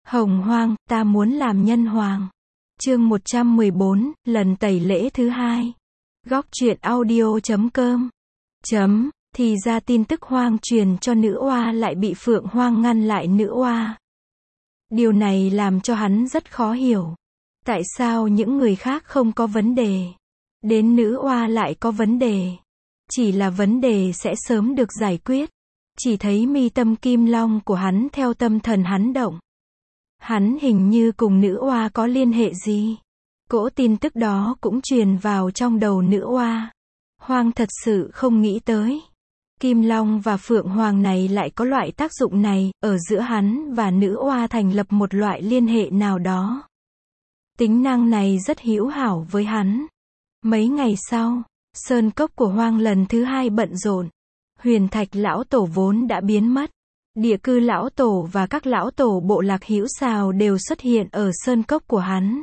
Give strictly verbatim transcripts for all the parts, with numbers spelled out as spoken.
Hồng Hoang, ta muốn làm nhân hoàng. Chương một trăm mười bốn, lần tẩy lễ thứ hai. Góc truyện audio chấm com. Chấm, thì ra tin tức Hoang truyền cho nữ oa lại bị Phượng Hoang ngăn lại nữ oa. Điều này làm cho hắn rất khó hiểu. Tại sao những người khác không có vấn đề, đến nữ oa lại có vấn đề? Chỉ là vấn đề sẽ sớm được giải quyết. Chỉ thấy mi tâm kim long của hắn theo tâm thần hắn động. Hắn hình như cùng nữ oa có liên hệ gì? Cỗ tin tức đó cũng truyền vào trong đầu nữ oa. Hoang thật sự không nghĩ tới. Kim Long và Phượng Hoàng này lại có loại tác dụng này, ở giữa hắn và nữ oa thành lập một loại liên hệ nào đó. Tính năng này rất hữu hảo với hắn. Mấy ngày sau, sơn cốc của Hoang lần thứ hai bận rộn. Huyền Thạch lão tổ vốn đã biến mất. Địa cư lão tổ và các lão tổ bộ lạc hữu xào đều xuất hiện ở sơn cốc của hắn.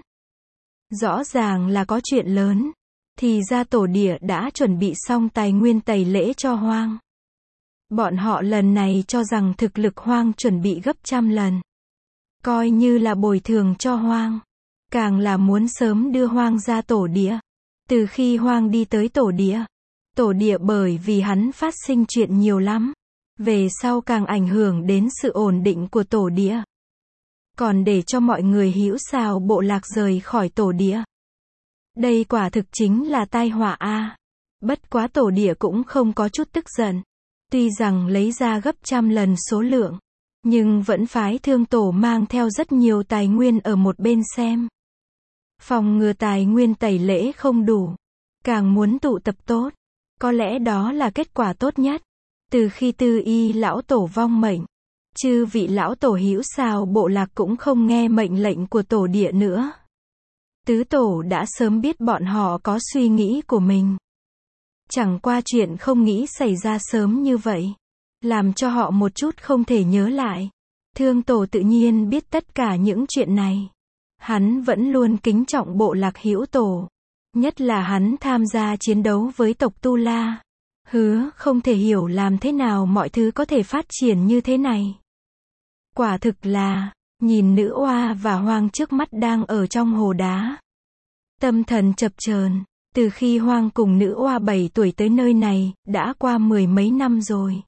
Rõ ràng là có chuyện lớn. Thì ra tổ địa đã chuẩn bị xong tài nguyên tẩy lễ cho Hoang. Bọn họ lần này cho rằng thực lực Hoang chuẩn bị gấp trăm lần. Coi như là bồi thường cho Hoang. Càng là muốn sớm đưa Hoang ra tổ địa. Từ khi Hoang đi tới tổ địa, tổ địa bởi vì hắn phát sinh chuyện nhiều lắm. Về sau càng ảnh hưởng đến sự ổn định của tổ địa. Còn để cho mọi người hữu xào bộ lạc rời khỏi tổ địa. Đây quả thực chính là tai họa a. Bất quá tổ địa cũng không có chút tức giận. Tuy rằng lấy ra gấp trăm lần số lượng, nhưng vẫn phái thương tổ mang theo rất nhiều tài nguyên ở một bên xem. Phòng ngừa tài nguyên tẩy lễ không đủ. Càng muốn tụ tập tốt. Có lẽ đó là kết quả tốt nhất. Từ khi tư y lão tổ vong mệnh, chư vị lão tổ hữu xào bộ lạc cũng không nghe mệnh lệnh của tổ địa nữa. Tứ tổ đã sớm biết bọn họ có suy nghĩ của mình. Chẳng qua chuyện không nghĩ xảy ra sớm như vậy. Làm cho họ một chút không thể nhớ lại. Thương tổ tự nhiên biết tất cả những chuyện này. Hắn vẫn luôn kính trọng bộ lạc hữu tổ. Nhất là hắn tham gia chiến đấu với tộc Tu La. Hứa không thể hiểu làm thế nào mọi thứ có thể phát triển như thế này. Quả thực là, nhìn nữ oa và Hoang trước mắt đang ở trong hồ đá. Tâm thần chập chờn. Từ khi Hoang cùng nữ oa bảy tuổi tới nơi này, đã qua mười mấy năm rồi.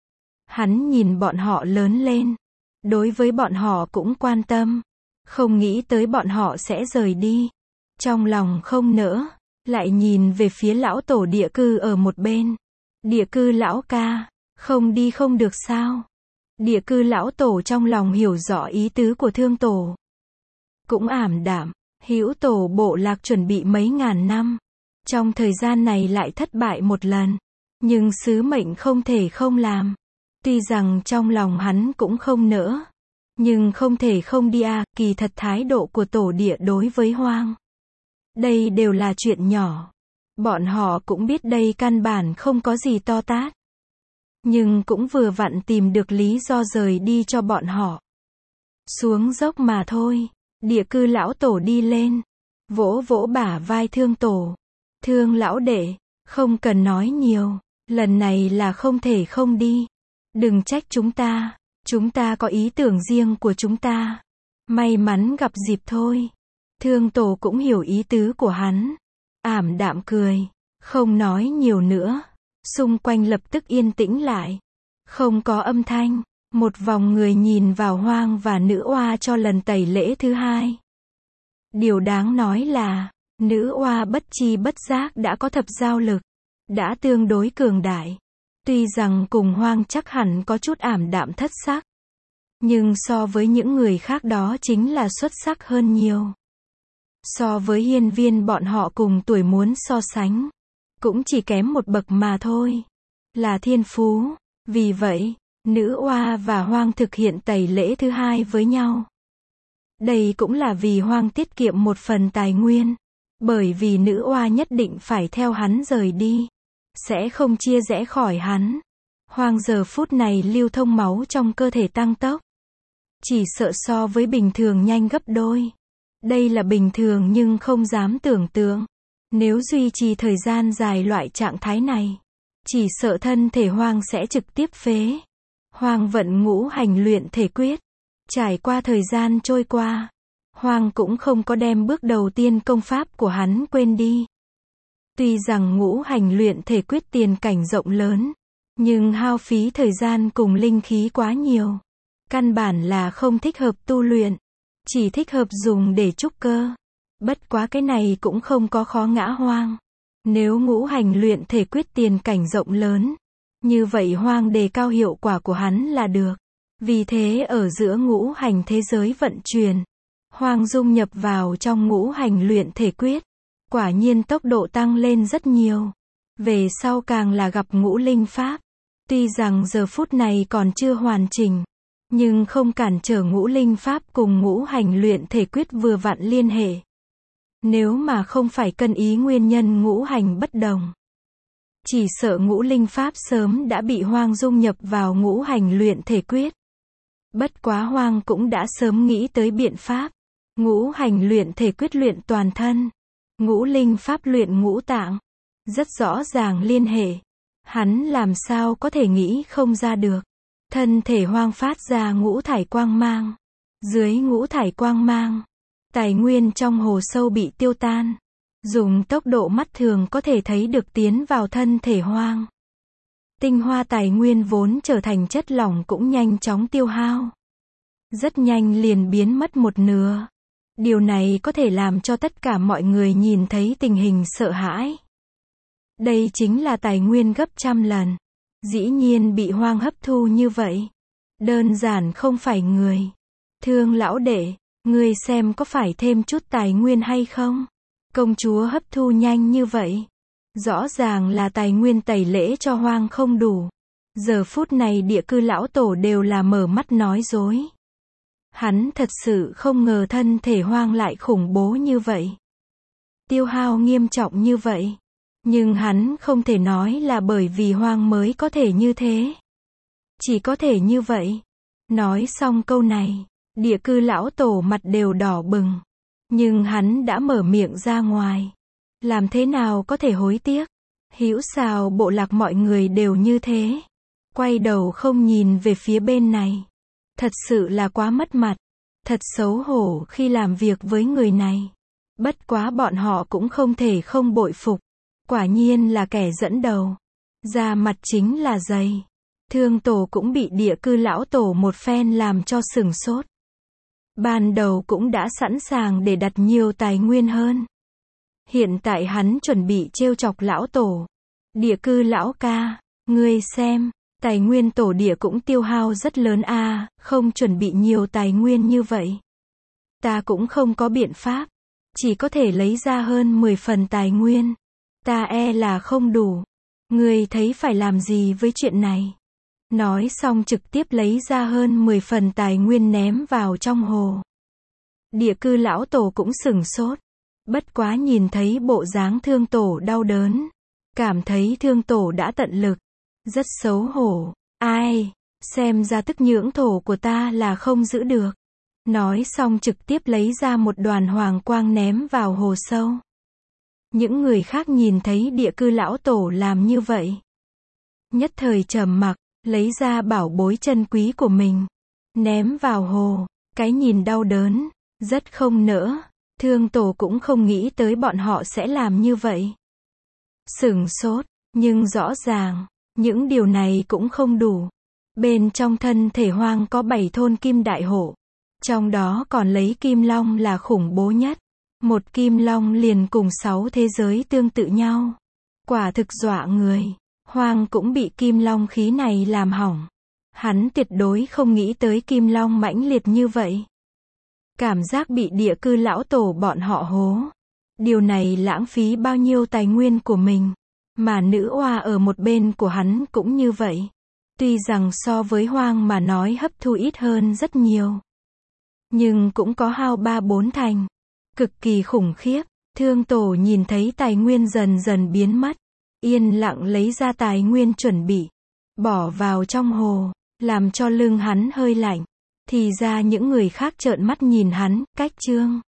Hắn nhìn bọn họ lớn lên. Đối với bọn họ cũng quan tâm. Không nghĩ tới bọn họ sẽ rời đi. Trong lòng không nỡ. Lại nhìn về phía lão tổ địa cư ở một bên. Địa cư lão ca, không đi không được sao? Địa cư lão tổ trong lòng hiểu rõ ý tứ của thương tổ. Cũng ảm đạm, hữu tổ bộ lạc chuẩn bị mấy ngàn năm. Trong thời gian này lại thất bại một lần. Nhưng sứ mệnh không thể không làm. Tuy rằng trong lòng hắn cũng không nỡ. Nhưng không thể không đi à, kỳ thật thái độ của tổ địa đối với Hoang. Đây đều là chuyện nhỏ. Bọn họ cũng biết đây căn bản không có gì to tát. Nhưng cũng vừa vặn tìm được lý do rời đi cho bọn họ. Xuống dốc mà thôi. Địa cư lão tổ đi lên. Vỗ vỗ bả vai thương tổ. Thương lão đệ, không cần nói nhiều. Lần này là không thể không đi. Đừng trách chúng ta. Chúng ta có ý tưởng riêng của chúng ta. May mắn gặp dịp thôi. Thương tổ cũng hiểu ý tứ của hắn. Ảm đạm cười. Không nói nhiều nữa. Xung quanh lập tức yên tĩnh lại. Không có âm thanh. Một vòng người nhìn vào Hoang và nữ oa cho lần tẩy lễ thứ hai. Điều đáng nói là, nữ oa bất chi bất giác đã có thập giao lực. Đã tương đối cường đại. Tuy rằng cùng Hoang chắc hẳn có chút ảm đạm thất sắc. Nhưng so với những người khác đó chính là xuất sắc hơn nhiều. So với hiên viên bọn họ cùng tuổi muốn so sánh. Cũng chỉ kém một bậc mà thôi. Là thiên phú. Vì vậy, nữ oa và Hoang thực hiện tẩy lễ thứ hai với nhau. Đây cũng là vì Hoang tiết kiệm một phần tài nguyên. Bởi vì nữ oa nhất định phải theo hắn rời đi. Sẽ không chia rẽ khỏi hắn. Hoang giờ phút này lưu thông máu trong cơ thể tăng tốc. Chỉ sợ so với bình thường nhanh gấp đôi. Đây là bình thường nhưng không dám tưởng tượng. Nếu duy trì thời gian dài loại trạng thái này, chỉ sợ thân thể Hoang sẽ trực tiếp phế. Hoang vận ngũ hành luyện thể quyết. Trải qua thời gian trôi qua, Hoang cũng không có đem bước đầu tiên công pháp của hắn quên đi. Tuy rằng ngũ hành luyện thể quyết tiền cảnh rộng lớn, nhưng hao phí thời gian cùng linh khí quá nhiều. Căn bản là không thích hợp tu luyện, chỉ thích hợp dùng để trúc cơ. Bất quá cái này cũng không có khó ngã Hoang. Nếu ngũ hành luyện thể quyết tiền cảnh rộng lớn, như vậy Hoang đề cao hiệu quả của hắn là được. Vì thế ở giữa ngũ hành thế giới vận chuyển, Hoang dung nhập vào trong ngũ hành luyện thể quyết. Quả nhiên tốc độ tăng lên rất nhiều. Về sau càng là gặp ngũ linh pháp. Tuy rằng giờ phút này còn chưa hoàn chỉnh, nhưng không cản trở ngũ linh pháp cùng ngũ hành luyện thể quyết vừa vặn liên hệ. Nếu mà không phải cân ý nguyên nhân ngũ hành bất đồng, chỉ sợ ngũ linh pháp sớm đã bị Hoang dung nhập vào ngũ hành luyện thể quyết. Bất quá Hoang cũng đã sớm nghĩ tới biện pháp. Ngũ hành luyện thể quyết luyện toàn thân, ngũ linh pháp luyện ngũ tạng. Rất rõ ràng liên hệ. Hắn làm sao có thể nghĩ không ra được. Thân thể Hoang phát ra ngũ thải quang mang. Dưới ngũ thải quang mang, tài nguyên trong hồ sâu bị tiêu tan. Dùng tốc độ mắt thường có thể thấy được tiến vào thân thể Hoang. Tinh hoa tài nguyên vốn trở thành chất lỏng cũng nhanh chóng tiêu hao. Rất nhanh liền biến mất một nửa. Điều này có thể làm cho tất cả mọi người nhìn thấy tình hình sợ hãi. Đây chính là tài nguyên gấp trăm lần. Dĩ nhiên bị Hoang hấp thu như vậy. Đơn giản không phải người. Thương lão đệ, ngươi xem có phải thêm chút tài nguyên hay không? Công chúa hấp thu nhanh như vậy. Rõ ràng là tài nguyên tẩy lễ cho Hoang không đủ. Giờ phút này địa cư lão tổ đều là mở mắt nói dối. Hắn thật sự không ngờ thân thể Hoang lại khủng bố như vậy. Tiêu hao nghiêm trọng như vậy. Nhưng hắn không thể nói là bởi vì Hoang mới có thể như thế. Chỉ có thể như vậy. Nói xong câu này, địa cư lão tổ mặt đều đỏ bừng. Nhưng hắn đã mở miệng ra ngoài. Làm thế nào có thể hối tiếc? Hữu xào bộ lạc mọi người đều như thế. Quay đầu không nhìn về phía bên này. Thật sự là quá mất mặt. Thật xấu hổ khi làm việc với người này. Bất quá bọn họ cũng không thể không bội phục. Quả nhiên là kẻ dẫn đầu. Da mặt chính là dày. Thương tổ cũng bị địa cư lão tổ một phen làm cho sửng sốt. Ban đầu cũng đã sẵn sàng để đặt nhiều tài nguyên hơn. Hiện tại hắn chuẩn bị trêu chọc lão tổ. Địa cư lão ca, ngươi xem, tài nguyên tổ địa cũng tiêu hao rất lớn a, à, không chuẩn bị nhiều tài nguyên như vậy. Ta cũng không có biện pháp, chỉ có thể lấy ra hơn mười phần tài nguyên. Ta e là không đủ. Ngươi thấy phải làm gì với chuyện này? Nói xong trực tiếp lấy ra hơn mười phần tài nguyên ném vào trong hồ. Địa cư lão tổ cũng sửng sốt. Bất quá nhìn thấy bộ dáng thương tổ đau đớn. Cảm thấy thương tổ đã tận lực. Rất xấu hổ. Ai, xem ra tức nhưỡng thổ của ta là không giữ được. Nói xong trực tiếp lấy ra một đoàn hoàng quang ném vào hồ sâu. Những người khác nhìn thấy địa cư lão tổ làm như vậy. Nhất thời trầm mặc, lấy ra bảo bối chân quý của mình. Ném vào hồ, cái nhìn đau đớn, rất không nỡ. Thương tổ cũng không nghĩ tới bọn họ sẽ làm như vậy. Sửng sốt, nhưng rõ ràng, những điều này cũng không đủ. Bên trong thân thể Hoang có bảy thôn kim đại hộ. Trong đó còn lấy kim long là khủng bố nhất. Một kim long liền cùng sáu thế giới tương tự nhau. Quả thực dọa người. Hoang cũng bị kim long khí này làm hỏng. Hắn tuyệt đối không nghĩ tới kim long mãnh liệt như vậy. Cảm giác bị địa cư lão tổ bọn họ hố. Điều này lãng phí bao nhiêu tài nguyên của mình. Mà nữ oa ở một bên của hắn cũng như vậy. Tuy rằng so với Hoang mà nói hấp thu ít hơn rất nhiều. Nhưng cũng có hao ba bốn thành. Cực kỳ khủng khiếp. Thương tổ nhìn thấy tài nguyên dần dần biến mất. Yên lặng lấy ra tài nguyên chuẩn bị. Bỏ vào trong hồ. Làm cho lưng hắn hơi lạnh. Thì ra những người khác trợn mắt nhìn hắn, cách chương.